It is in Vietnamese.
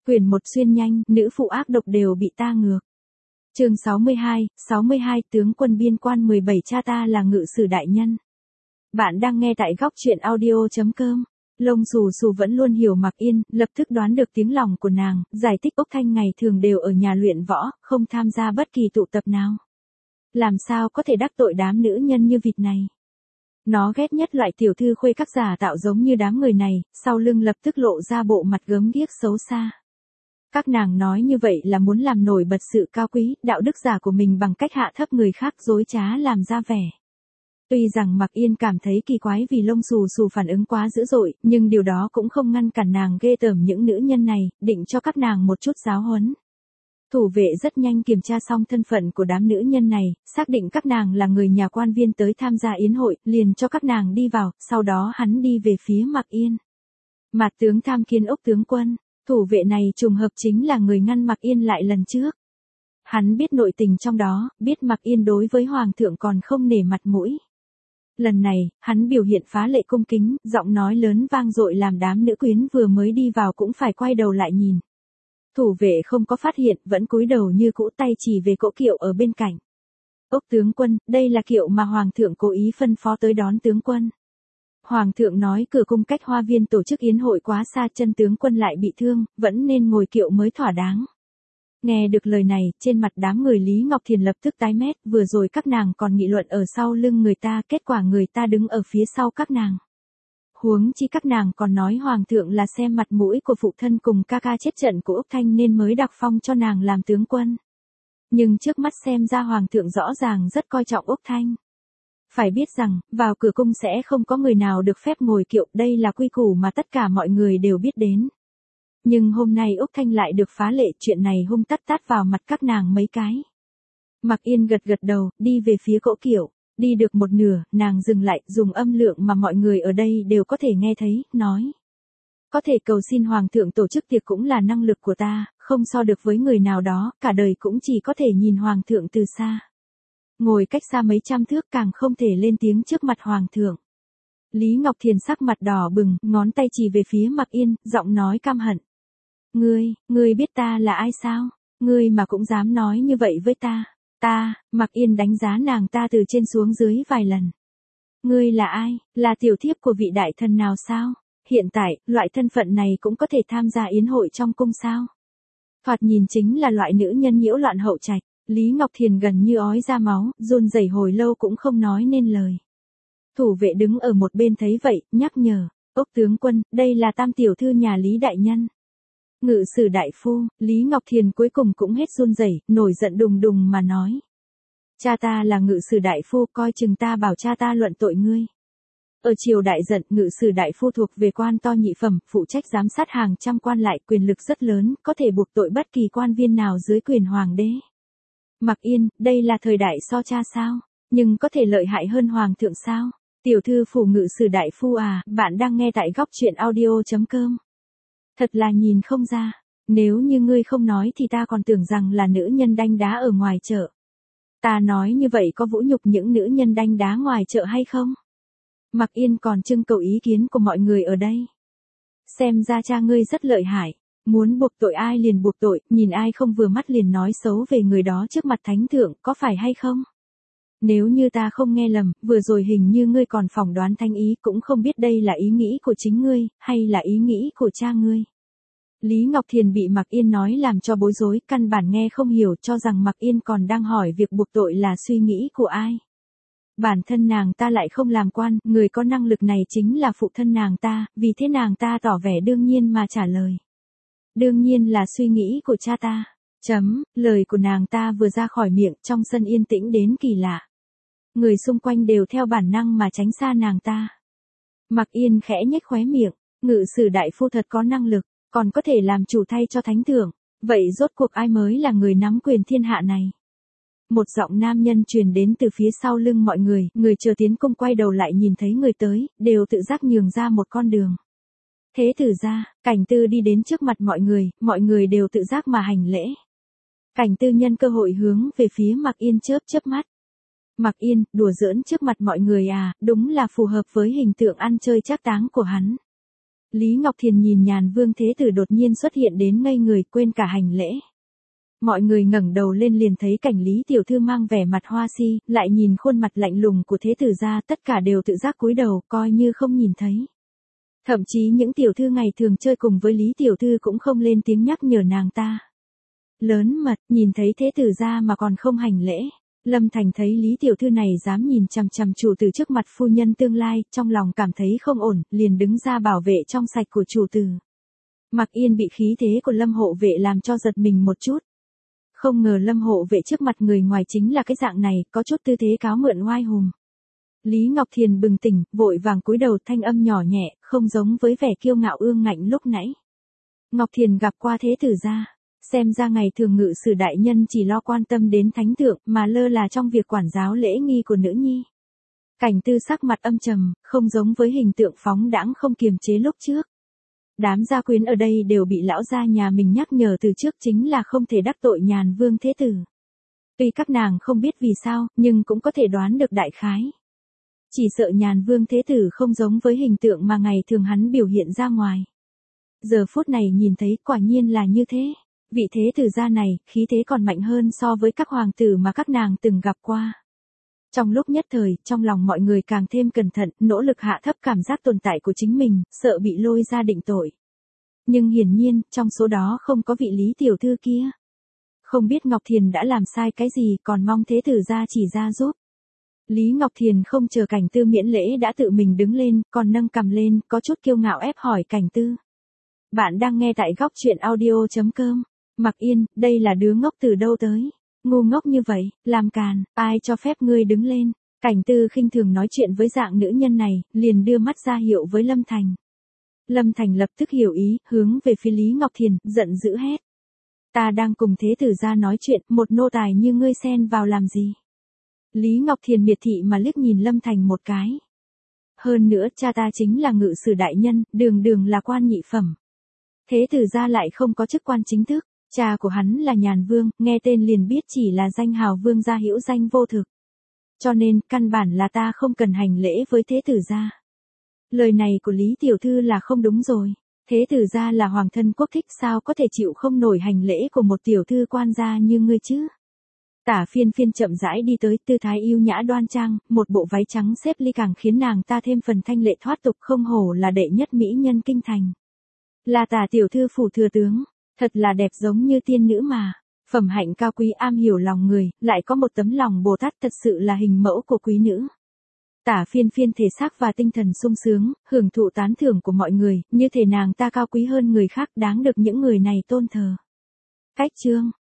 Quyển 1 xuyên nhanh, nữ phụ ác độc đều bị ta ngược. Chương 62, tướng quân biên quan 17 cha ta là ngự sử đại nhân. Bạn đang nghe tại góc truyện audio.com. Lông xù xù vẫn luôn hiểu Mạc Yên, lập tức đoán được tiếng lòng của nàng, giải thích Úc Thanh ngày thường đều ở nhà luyện võ, không tham gia bất kỳ tụ tập nào. Làm sao có thể đắc tội đám nữ nhân như vịt này. Nó ghét nhất loại tiểu thư khuê các giả tạo giống như đám người này, sau lưng lập tức lộ ra bộ mặt gớm ghiếc xấu xa. Các nàng nói như vậy là muốn làm nổi bật sự cao quý, đạo đức giả của mình bằng cách hạ thấp người khác dối trá làm ra vẻ. Tuy rằng Mạc Yên cảm thấy kỳ quái vì lông xù xù phản ứng quá dữ dội, nhưng điều đó cũng không ngăn cản nàng ghê tởm những nữ nhân này, định cho các nàng một chút giáo huấn. Thủ vệ rất nhanh kiểm tra xong thân phận của đám nữ nhân này, xác định các nàng là người nhà quan viên tới tham gia yến hội, liền cho các nàng đi vào, sau đó hắn đi về phía Mạc Yên. Mạt tướng tham kiến Úc tướng quân, thủ vệ này trùng hợp chính là người ngăn Mạc Yên lại lần trước. Hắn biết nội tình trong đó, biết Mạc Yên đối với hoàng thượng còn không nể mặt mũi. Lần này, hắn biểu hiện phá lệ cung kính, giọng nói lớn vang dội làm đám nữ quyến vừa mới đi vào cũng phải quay đầu lại nhìn. Thủ vệ không có phát hiện, vẫn cúi đầu như cũ, tay chỉ về cỗ kiệu ở bên cạnh. Úc tướng quân, đây là kiệu mà hoàng thượng cố ý phân phó tới đón tướng quân. Hoàng thượng nói cửa cung cách hoa viên tổ chức yến hội quá xa, chân tướng quân lại bị thương, vẫn nên ngồi kiệu mới thỏa đáng. Nghe được lời này, trên mặt đám người Lý Ngọc Thiền lập tức tái mét, vừa rồi các nàng còn nghị luận ở sau lưng người ta, kết quả người ta đứng ở phía sau các nàng. Huống chi các nàng còn nói hoàng thượng là xem mặt mũi của phụ thân cùng ca ca chết trận của Úc Thanh nên mới đặc phong cho nàng làm tướng quân. Nhưng trước mắt xem ra hoàng thượng rõ ràng rất coi trọng Úc Thanh. Phải biết rằng, vào cửa cung sẽ không có người nào được phép ngồi kiệu, đây là quy củ mà tất cả mọi người đều biết đến. Nhưng hôm nay Úc Thanh lại được phá lệ, chuyện này hung tát vào mặt các nàng mấy cái. Mạc Yên gật đầu, đi về phía cỗ kiệu. Đi được một nửa, nàng dừng lại, dùng âm lượng mà mọi người ở đây đều có thể nghe thấy, nói. Có thể cầu xin hoàng thượng tổ chức tiệc cũng là năng lực của ta, không so được với người nào đó, cả đời cũng chỉ có thể nhìn hoàng thượng từ xa. Ngồi cách xa mấy trăm thước càng không thể lên tiếng trước mặt hoàng thượng. Lý Ngọc Thiền sắc mặt đỏ bừng, ngón tay chỉ về phía Mạc Yên, giọng nói căm hận. Ngươi biết ta là ai sao? Ngươi mà cũng dám nói như vậy với ta. Mạc Yên đánh giá nàng ta từ trên xuống dưới vài lần. Ngươi là ai? Là tiểu thiếp của vị đại thần nào sao? Hiện tại, loại thân phận này cũng có thể tham gia yến hội trong cung sao? Thoạt nhìn chính là loại nữ nhân nhiễu loạn hậu trạch. Lý Ngọc Thiền gần như ói ra máu, run rẩy hồi lâu cũng không nói nên lời. Thủ vệ đứng ở một bên thấy vậy, nhắc nhở. Úc tướng quân, đây là tam tiểu thư nhà Lý đại nhân. Ngự sử đại phu, Lý Ngọc Thiền cuối cùng cũng hết run rẩy, nổi giận đùng đùng mà nói. Cha ta là ngự sử đại phu, coi chừng ta bảo cha ta luận tội ngươi. Ở triều đại giận, ngự sử đại phu thuộc về quan to nhị phẩm, phụ trách giám sát hàng trăm quan lại, quyền lực rất lớn, có thể buộc tội bất kỳ quan viên nào dưới quyền hoàng đế. Mạc Yên, đây là thời đại so cha sao? Nhưng có thể lợi hại hơn hoàng thượng sao? Tiểu thư phủ ngự sử đại phu à, bạn đang nghe tại góc truyện audio.com. Thật là nhìn không ra, nếu như ngươi không nói thì ta còn tưởng rằng là nữ nhân đanh đá ở ngoài chợ. Ta nói như vậy có vũ nhục những nữ nhân đanh đá ngoài chợ hay không? Mạc Yên còn trưng cầu ý kiến của mọi người ở đây. Xem ra cha ngươi rất lợi hại, muốn buộc tội ai liền buộc tội, nhìn ai không vừa mắt liền nói xấu về người đó trước mặt thánh thượng, có phải hay không? Nếu như ta không nghe lầm, vừa rồi hình như ngươi còn phỏng đoán thánh ý, cũng không biết đây là ý nghĩ của chính ngươi, hay là ý nghĩ của cha ngươi. Lý Ngọc Thiền bị Mạc Yên nói làm cho bối rối, căn bản nghe không hiểu, cho rằng Mạc Yên còn đang hỏi việc buộc tội là suy nghĩ của ai. Bản thân nàng ta lại không làm quan, người có năng lực này chính là phụ thân nàng ta, vì thế nàng ta tỏ vẻ đương nhiên mà trả lời. Đương nhiên là suy nghĩ của cha ta. Lời của nàng ta vừa ra khỏi miệng, trong sân yên tĩnh đến kỳ lạ. Người xung quanh đều theo bản năng mà tránh xa nàng ta. Mạc Yên khẽ nhếch khóe miệng, ngự sử đại phu thật có năng lực, còn có thể làm chủ thay cho thánh thượng, vậy rốt cuộc ai mới là người nắm quyền thiên hạ này? Một giọng nam nhân truyền đến từ phía sau lưng mọi người, người chờ tiến cung quay đầu lại nhìn thấy người tới, đều tự giác nhường ra một con đường. Thế tử ra, Cảnh Tư đi đến trước mặt mọi người đều tự giác mà hành lễ. Cảnh Tư nhân cơ hội hướng về phía Mạc Yên chớp mắt. Mạc Yên, đùa giỡn trước mặt mọi người à, đúng là phù hợp với hình tượng ăn chơi trác táng của hắn. Lý Ngọc Thiền nhìn Nhàn Vương Thế Tử đột nhiên xuất hiện đến ngây người, quên cả hành lễ. Mọi người ngẩng đầu lên liền thấy cảnh Lý tiểu thư mang vẻ mặt hoa si, lại nhìn khuôn mặt lạnh lùng của Thế Tử gia, tất cả đều tự giác cúi đầu, coi như không nhìn thấy. Thậm chí những tiểu thư ngày thường chơi cùng với Lý tiểu thư cũng không lên tiếng nhắc nhở nàng ta. Lớn mật, nhìn thấy Thế Tử gia mà còn không hành lễ. Lâm Thành thấy Lý tiểu thư này dám nhìn chằm chằm chủ tử trước mặt phu nhân tương lai, trong lòng cảm thấy không ổn, liền đứng ra bảo vệ trong sạch của chủ tử. Mặc Yên bị khí thế của Lâm hộ vệ làm cho giật mình một chút. Không ngờ Lâm hộ vệ trước mặt người ngoài chính là cái dạng này, có chút tư thế cáo mượn oai hùng. Lý Ngọc Thiền bừng tỉnh, vội vàng cúi đầu, thanh âm nhỏ nhẹ, không giống với vẻ kiêu ngạo ương ngạnh lúc nãy. Ngọc Thiền gặp qua Thế Tử gia, xem ra ngày thường ngự sử đại nhân chỉ lo quan tâm đến thánh thượng, mà lơ là trong việc quản giáo lễ nghi của nữ nhi. Cảnh Tư sắc mặt âm trầm, không giống với hình tượng phóng đãng không kiềm chế lúc trước. Đám gia quyến ở đây đều bị lão gia nhà mình nhắc nhở từ trước, chính là không thể đắc tội Nhàn Vương Thế Tử. Tuy các nàng không biết vì sao, nhưng cũng có thể đoán được đại khái. Chỉ sợ Nhàn Vương Thế Tử không giống với hình tượng mà ngày thường hắn biểu hiện ra ngoài. Giờ phút này nhìn thấy quả nhiên là như thế. Vị Thế Tử gia này, khí thế còn mạnh hơn so với các hoàng tử mà các nàng từng gặp qua. Trong lúc nhất thời, trong lòng mọi người càng thêm cẩn thận, nỗ lực hạ thấp cảm giác tồn tại của chính mình, sợ bị lôi ra định tội. Nhưng hiển nhiên, trong số đó không có vị Lý tiểu thư kia. Không biết Ngọc Thiền đã làm sai cái gì, còn mong Thế Tử gia chỉ ra giúp. Lý Ngọc Thiền không chờ Cảnh Tư miễn lễ đã tự mình đứng lên, còn nâng cằm lên, có chút kiêu ngạo ép hỏi Cảnh Tư. Bạn đang nghe tại góc truyện audio.com. Mặc Yên, đây là đứa ngốc từ đâu tới? Ngu ngốc như vậy, làm càn, ai cho phép ngươi đứng lên? Cảnh Tư khinh thường nói chuyện với dạng nữ nhân này, liền đưa mắt ra hiệu với Lâm Thành. Lâm Thành lập tức hiểu ý, hướng về phía Lý Ngọc Thiền, giận dữ hét. Ta đang cùng Thế Tử gia nói chuyện, một nô tài như ngươi xen vào làm gì? Lý Ngọc Thiền miệt thị mà liếc nhìn Lâm Thành một cái. Hơn nữa, cha ta chính là ngự sử đại nhân, đường đường là quan nhị phẩm. Thế Tử gia lại không có chức quan chính thức. Cha của hắn là Nhàn Vương, nghe tên liền biết chỉ là danh hào vương gia hữu danh vô thực. Cho nên, căn bản là ta không cần hành lễ với Thế Tử gia. Lời này của Lý tiểu thư là không đúng rồi. Thế Tử gia là hoàng thân quốc thích, sao có thể chịu không nổi hành lễ của một tiểu thư quan gia như ngươi chứ? Tả Phiên Phiên chậm rãi đi tới, tư thái yêu nhã đoan trang, một bộ váy trắng xếp ly càng khiến nàng ta thêm phần thanh lệ thoát tục, không hổ là đệ nhất mỹ nhân kinh thành. Là Tả tiểu thư phủ thừa tướng. Thật là đẹp giống như tiên nữ mà. Phẩm hạnh cao quý, am hiểu lòng người, lại có một tấm lòng Bồ Tát, thật sự là hình mẫu của quý nữ. Tả Phiên Phiên thể xác và tinh thần sung sướng, hưởng thụ tán thưởng của mọi người, như thể nàng ta cao quý hơn người khác, đáng được những người này tôn thờ. Cách chương